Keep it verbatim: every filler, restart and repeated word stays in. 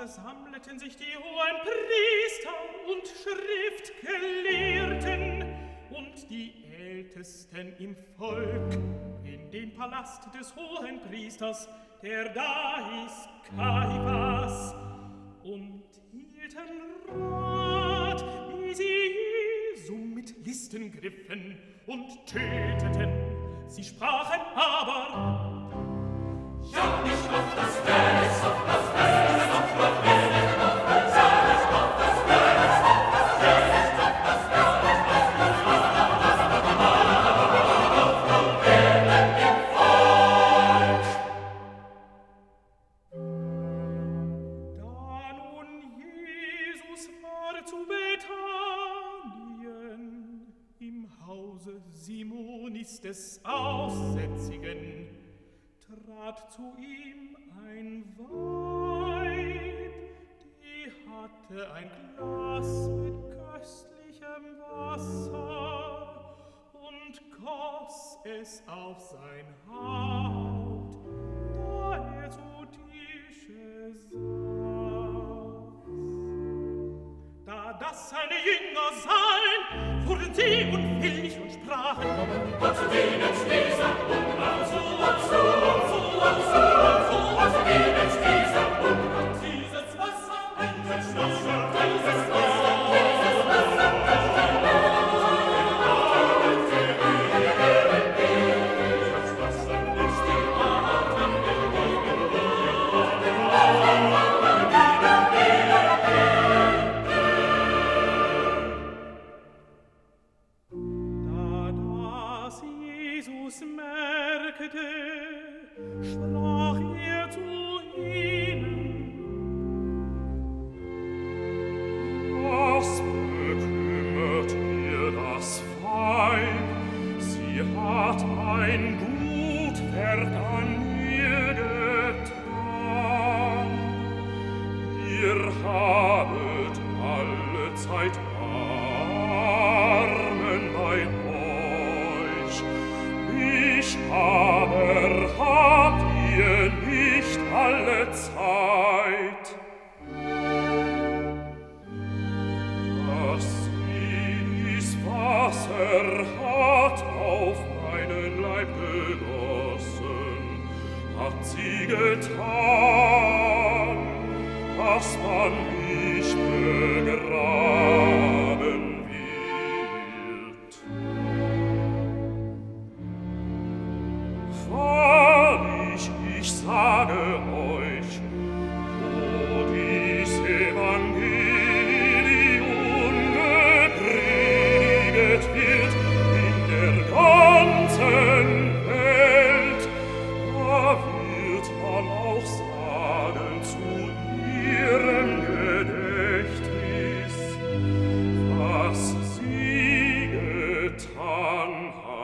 versammelten sich die hohen Priester und Schriftgelehrten und die Ältesten im Volk in den Palast des hohen Priesters, der da hieß Kaiphas, und hielten Rat, wie sie Jesu mit Listen griffen und töteten. Sie sprachen aber: Ja, nicht auf das Fest, auf das Fest, auf das Fest, auf das Fest, ja, nicht auf das Fest, auf das Fest, auf das Fest, auf das Fest, da nun Jesus war zu Bethanien im Hause Simonis des Aussätzigen, trat zu ihm ein Weib, die hatte ein Glas mit köstlichem Wasser und goss es auf sein Haupt, da er zu Tische saß. Da das seine Jünger sahen, wurden sie unwillig und sprachen: Was denen dieser Unrat zu, und zu, und zu, und zu, und zu, was denen dieser Unrat, dieses Wasser endet Schlosser, dieses Wasser, dieses Wasser, das die Atem der Ewigen geht. Das Wasser ist die Atem der Ewigen merkte, sprach er zu ihnen: Was bekümmert ihr das Weib? Sie hat ein gut Werk an mir getan. Ihr habet alle Zeit Armen bei euch, mich aber habt ihr nicht alle Zeit. Dass sie dies Wasser hat auf meinen Leib gegossen, hat sie getan, dass man mich begraben wird. Wahrlich, ich sage euch, wo dies Evangelium gepredigt wird in der ganzen Welt, da wird man auch sagen zu ihrem Gedächtnis, was sie getan hat.